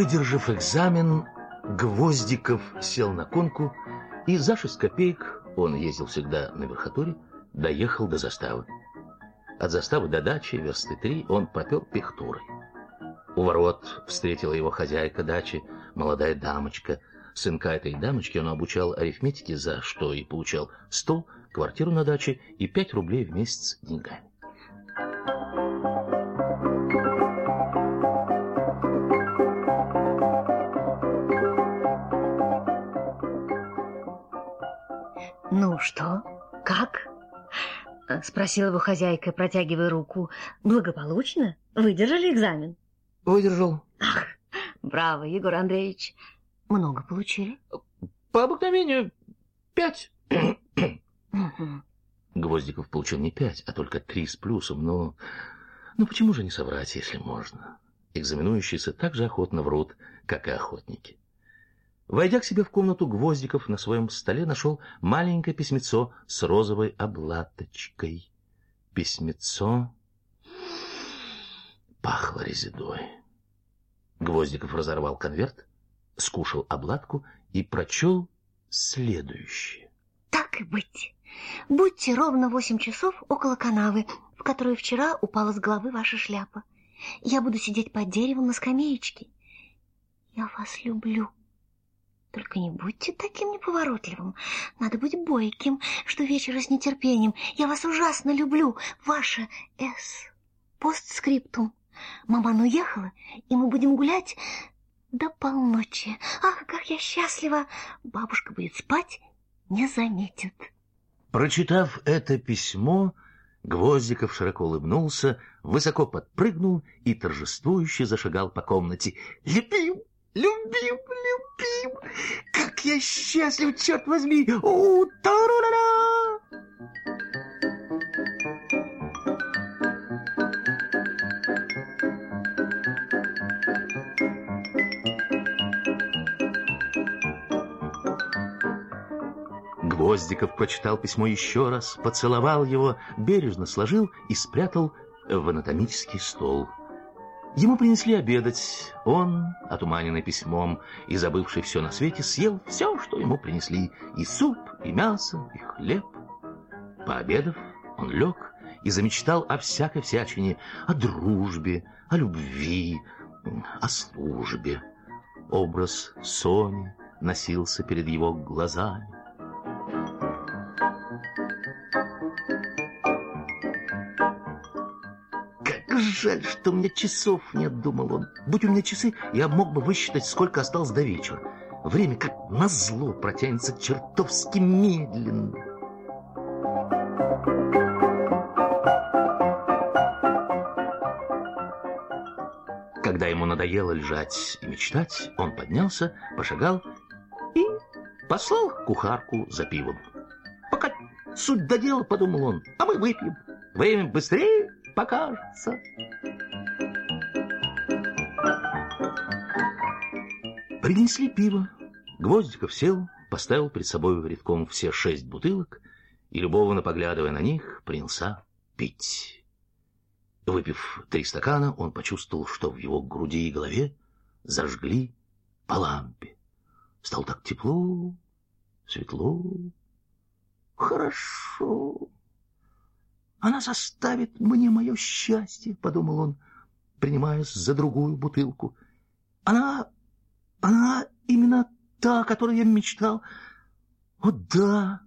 Выдержав экзамен, Гвоздиков сел на конку, и за 6 копеек, он ездил всегда на верхотуре, доехал до заставы. От заставы до дачи, версты 3, он попер пехтурой. У ворот встретила его хозяйка дачи, молодая дамочка. Сынка этой дамочки он обучал арифметике, за что и получал стол, квартиру на даче и 5 рублей в месяц деньгами. Ну что, как? Спросила его хозяйка, протягивая руку. Благополучно? Выдержали экзамен? Выдержал. Ах, браво, Егор Андреевич. Много получили? По обыкновению 5. Гвоздиков получил не 5, а только 3 с плюсом, но почему же не соврать, если можно? Экзаменующиеся так же охотно врут, как и охотники. Войдя к себе в комнату, Гвоздиков на своем столе нашел маленькое письмецо с розовой облаточкой. Письмецо пахло резедой. Гвоздиков разорвал конверт, скушал обладку и прочел следующее. Так и быть. Будьте ровно 8 часов около канавы, в которую вчера упала с головы ваша шляпа. Я буду сидеть под деревом на скамеечке. Я вас люблю. Только не будьте таким неповоротливым. Надо быть бойким, что вечера с нетерпением. Я вас ужасно люблю. Ваша С. Постскриптум. Маман уехала, и мы будем гулять до полночи. Ах, как я счастлива! Бабушка будет спать, не заметит. Прочитав это письмо, Гвоздиков широко улыбнулся, высоко подпрыгнул и торжествующе зашагал по комнате. «Любим! Любим! Любим! Как я счастлив, черт возьми! У-та-ра-ра-ра!» Гвоздиков прочитал письмо еще раз, поцеловал его, бережно сложил и спрятал в анатомический стол. Ему принесли обедать. Он, отуманенный письмом и забывший все на свете, съел все, что ему принесли: и суп, и мясо, и хлеб. Пообедав, он лег и замечтал о всякой всячине, о дружбе, о любви, о службе. Образ Сони носился перед его глазами. «Жаль, что у меня часов нет», — думал он. «Будь у меня часы, я мог бы высчитать, сколько осталось до вечера. Время, как назло, протянется чертовски медленно». Когда ему надоело лежать и мечтать, он поднялся, пошагал и послал кухарку за пивом. «Пока суть до дела», — подумал он, — «а мы выпьем. Время быстрее покажется». Принесли пиво. Гвоздиков сел, поставил перед собой редком все 6 бутылок и, любовно поглядывая на них, принялся пить. Выпив 3 стакана, он почувствовал, что в его груди и голове зажгли по лампе. Стало так тепло, светло, хорошо. «Она составит мне мое счастье», — подумал он, принимаясь за другую бутылку. Она именно та, о которой я мечтал. О, да».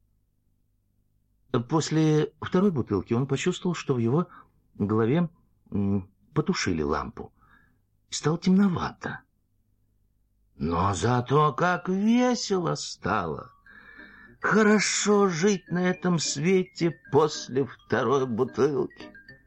После 2-й бутылки он почувствовал, что в его голове потушили лампу. Стало темновато. Но зато как весело стало. Хорошо жить на этом свете после 2-й бутылки.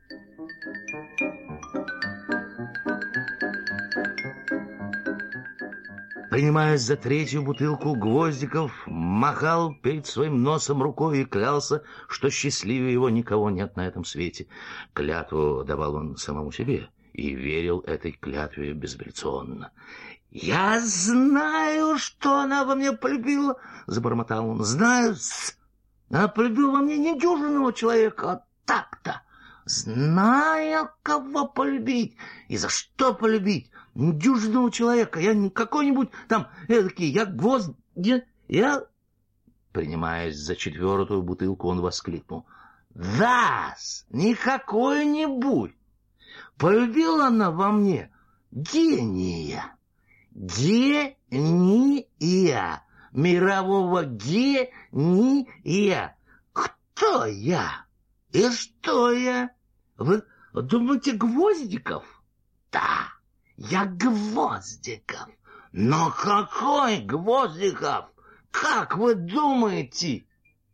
Принимаясь за 3-ю бутылку, Гвоздиков махал перед своим носом рукой и клялся, что счастливее его никого нет на этом свете. Клятву давал он самому себе и верил этой клятве безапелляционно. «Я знаю, что она во мне полюбила», — забормотал он. «Знаю, она полюбила во мне недюжинного человека, а так-то. Знаю, кого полюбить и за что полюбить. дюжного человека. Я не какой-нибудь там эдакий, я гвоздь, я... Принимаясь за 4-ю бутылку, он воскликнул: «Да-с, не какой-нибудь! Полюбила она во мне гения, мирового гения. Кто я и что я? Вы думаете, Гвоздиков? Да, я Гвоздиков. Но какой Гвоздиков? Как вы думаете?»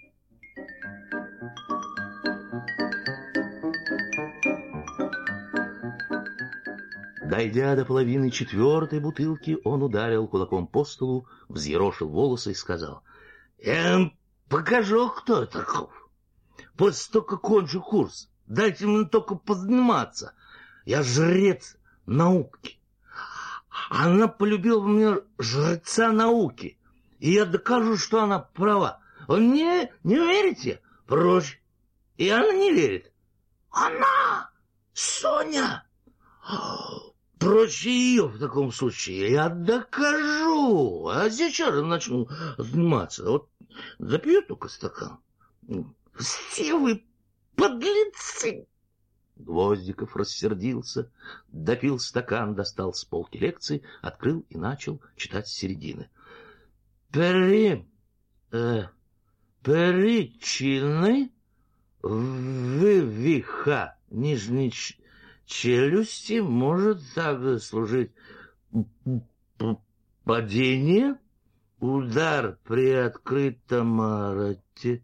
Дойдя до половины 4-й бутылки, он ударил кулаком по столу, взъерошил волосы и сказал: «Я вам покажу, кто я таков. После того, как кончу курс, дайте мне только позаниматься. Я жрец науки. Она полюбила мне жреца науки, и я докажу, что она права. Вы мне не верите? Прочь. И она не верит. Она, Соня. Прочь ее в таком случае. Я докажу. А сейчас начну заниматься. Вот запью только стакан. Все вы подлецы!» Гвоздиков рассердился, допил стакан, достал с полки лекции, открыл и начал читать с середины. Причины вывиха нижней челюсти может также служить падение, удар при открытом рте,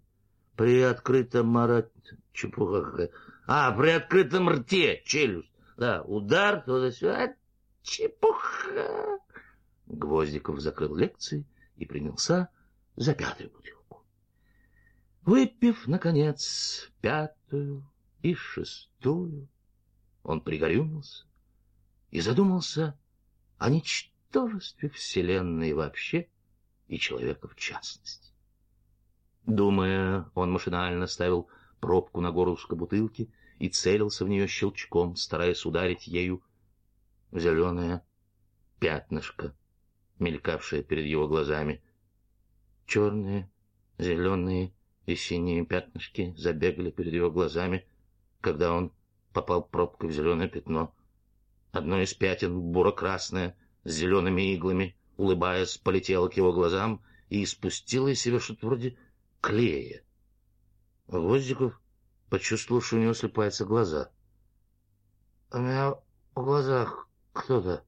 чепуха какая. При открытом рте челюсть. Да, удар туда-сюда, чепуха. Гвоздиков закрыл лекции и принялся за 5-ю бутылку. Выпив, наконец, 5-ю и 6-ю, он пригорюнился и задумался о ничтожестве Вселенной вообще и человека в частности. Думая, он машинально ставил пробку на горлышко бутылки и целился в нее щелчком, стараясь ударить ею в зеленое пятнышко, мелькавшее перед его глазами. Черные, зеленые и синие пятнышки забегали перед его глазами, когда он попал пробкой в зеленое пятно. Одно из пятен, буро-красное, с зелеными иглами, улыбаясь, полетело к его глазам и испустило из себя что-то вроде клея. Гвоздиков почувствовал, что у него слипаются глаза. — У меня в глазах кто-то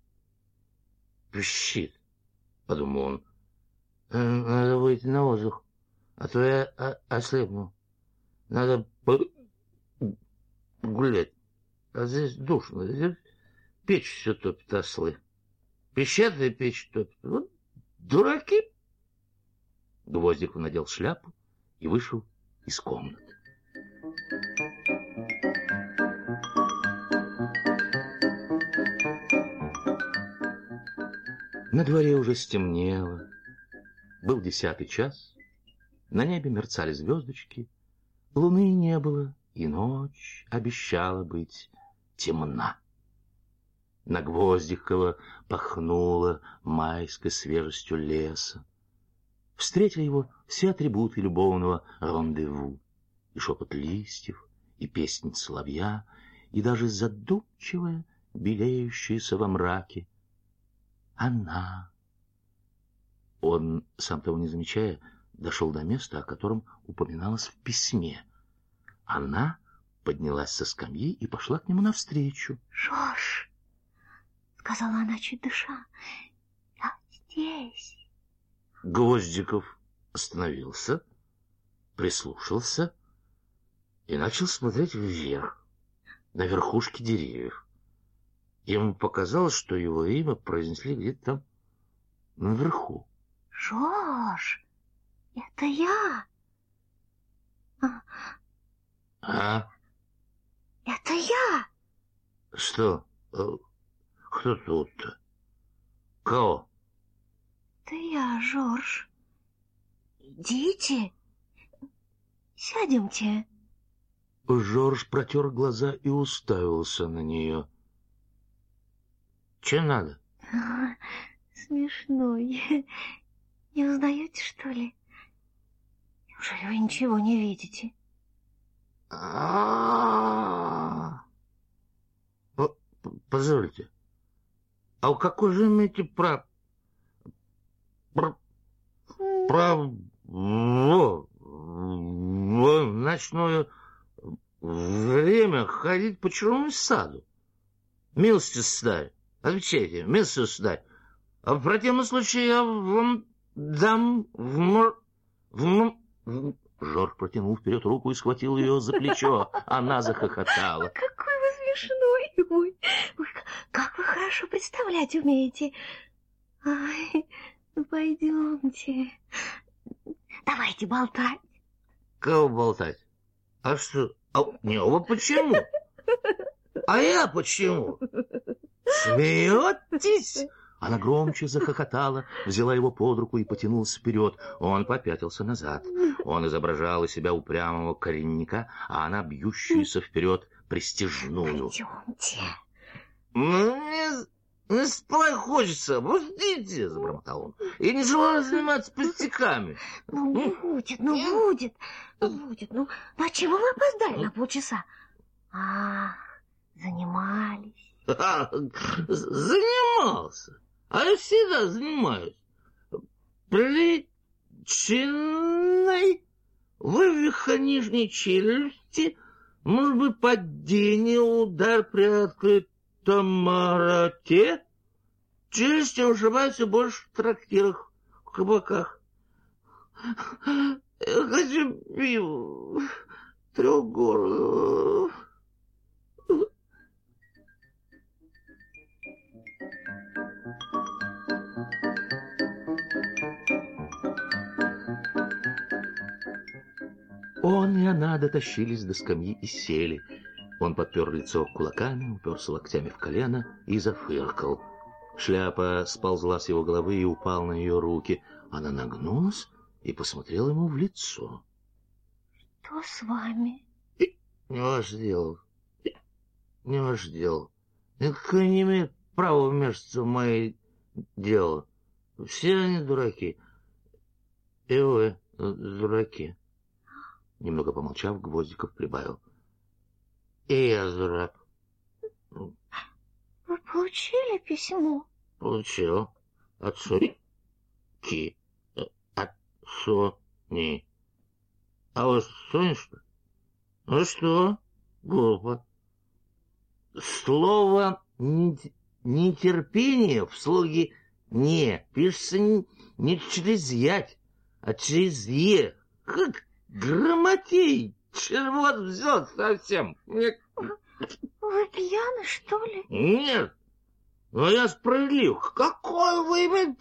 пищит, — подумал он. — Надо выйти на воздух, а то я ослепну. Надо погулять. А здесь душно. Здесь печь все топит, ослы. Пищат и печь топит. Вот дураки. Гвоздиков надел шляпу и вышел из комнаты. На дворе уже стемнело. Был 10-й час. На небе мерцали звездочки. Луны не было, и ночь обещала быть темна. На Гвоздикова пахнуло майской свежестью леса. Встретили его все атрибуты любовного рандеву: и шепот листьев, и песнь соловья, и даже задумчивая, белеющаяся во мраке она. Он, сам того не замечая, дошел до места, о котором упоминалось в письме. Она поднялась со скамьи и пошла к нему навстречу. — Жорж, — сказала она, чуть дыша, — я здесь. Гвоздиков остановился, прислушался и начал смотреть вверх, на верхушки деревьев. Ему показалось, что его имя произнесли где-то там наверху. — Жорж, это я. А? Это я. Что? Кто тут-то? Кого? Это я, Жорж. Идите, сядемте. Жорж протер глаза и уставился на нее. Че надо? Смешной. Не узнаете, что ли? Неужели вы ничего не видите? Позвольте, а у какой же имеете право в ночное время ходить по чужому саду? Милости сударь, отвечайте, милости сударь. А в противном случае я вам дам Жорж протянул вперед руку и схватил ее за плечо. Она захохотала. Какой вы смешной! Ой, как вы хорошо представлять умеете. Ай, ну пойдемте. Давайте болтать. Кого болтать? А что? Не, вы почему? А я почему? Смеетесь? Она громче захохотала, взяла его под руку и потянулась вперед. Он попятился назад. Он изображал из себя упрямого коренника, а она бьющуюся вперед пристяжную. Пойдемте. Мне спать хочется, пустите, забормотал он. Я не желаю заниматься пустяками. Ну, будет. Ну, а чего вы опоздали на полчаса? Занимались. Занимался. А я всегда занимаюсь. Причиной вывиха нижней челюсти, может быть, падение, удар при открытом роте. Челюсти ушибаются больше в трактирах, в кабаках. Я хочу пиво, трехгорного. Он и она дотащились до скамьи и сели. Он подпер лицо кулаками, уперся локтями в колено и зафыркал. Шляпа сползла с его головы и упала на ее руки. Она нагнулась и посмотрела ему в лицо. — Что с вами? — Не ваше дело. Не ваше дело. Никто не имеет права вмешиваться в мои дела. Все они дураки. И вы дураки. Немного помолчав, Гвоздиков прибавил. И я дурак. Вы получили письмо? Получил. От Сони. От Сони. А вы Соня, что ли? Ну что? Глупо. Слово нетерпение в слоге «не» пишется не через «ять», а через «е». Как грамотей! Червот взял совсем. Вы пьяны, что ли? Нет. Но я справедлив. Какой вы имеете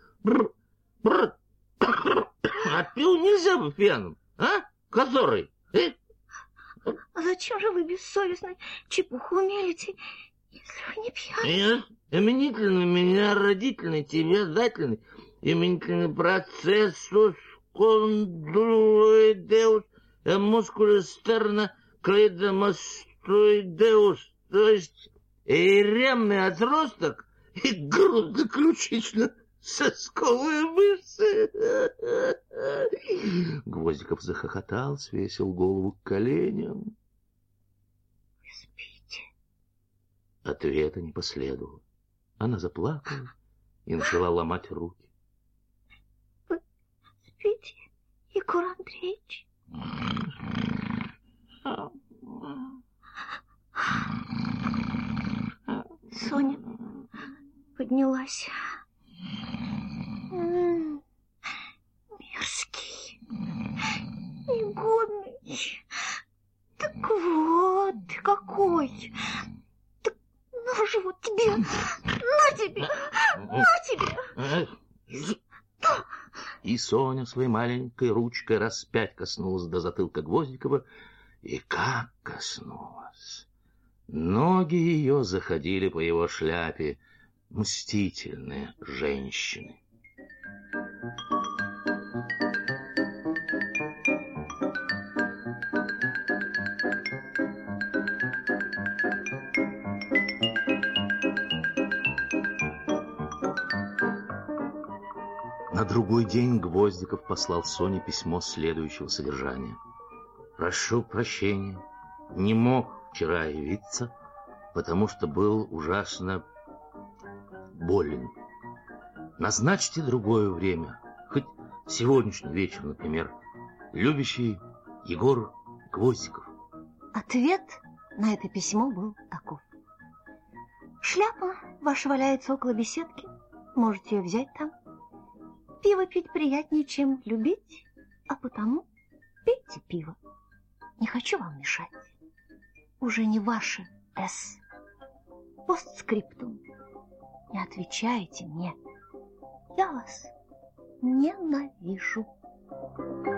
А пил нельзя быть пьяным, а? Который? А зачем же вы бессовестно чепуху мелите, если вы не пьяны? Нет, именительный, меня родительный, тебе дательный, именительный процессус кондроидеус мускулестерно клейдомастоидеус, то есть ремный отросток и грудно-ключично сосковые мышцы. Гвоздиков захохотал, свесил голову к коленям. Вы спите? Ответа не последовало. Она заплакала и начала ломать руки. Вы спите, Егор Андреевич? Соня поднялась. Мерзкий, негодный. Так вот ты какой. Так на же вот тебе, на тебе, на тебе. И Соня своей маленькой ручкой раз 5 коснулась до затылка Гвоздикова. И как коснулась! Ноги ее заходили по его шляпе, мстительные женщины. На другой день Гвоздиков послал Соне письмо следующего содержания. «Прошу прощения, не мог вчера явиться, потому что был ужасно болен. Назначьте другое время, хоть сегодняшний вечер, например. Любящий Егор Гвоздиков». Ответ на это письмо был таков. Шляпа ваша валяется около беседки, можете ее взять там. Пиво пить приятнее, чем любить, а потому пейте пиво. Не хочу вам мешать. Уже не ваше «С». Постскриптум. Не отвечайте мне. Я вас ненавижу.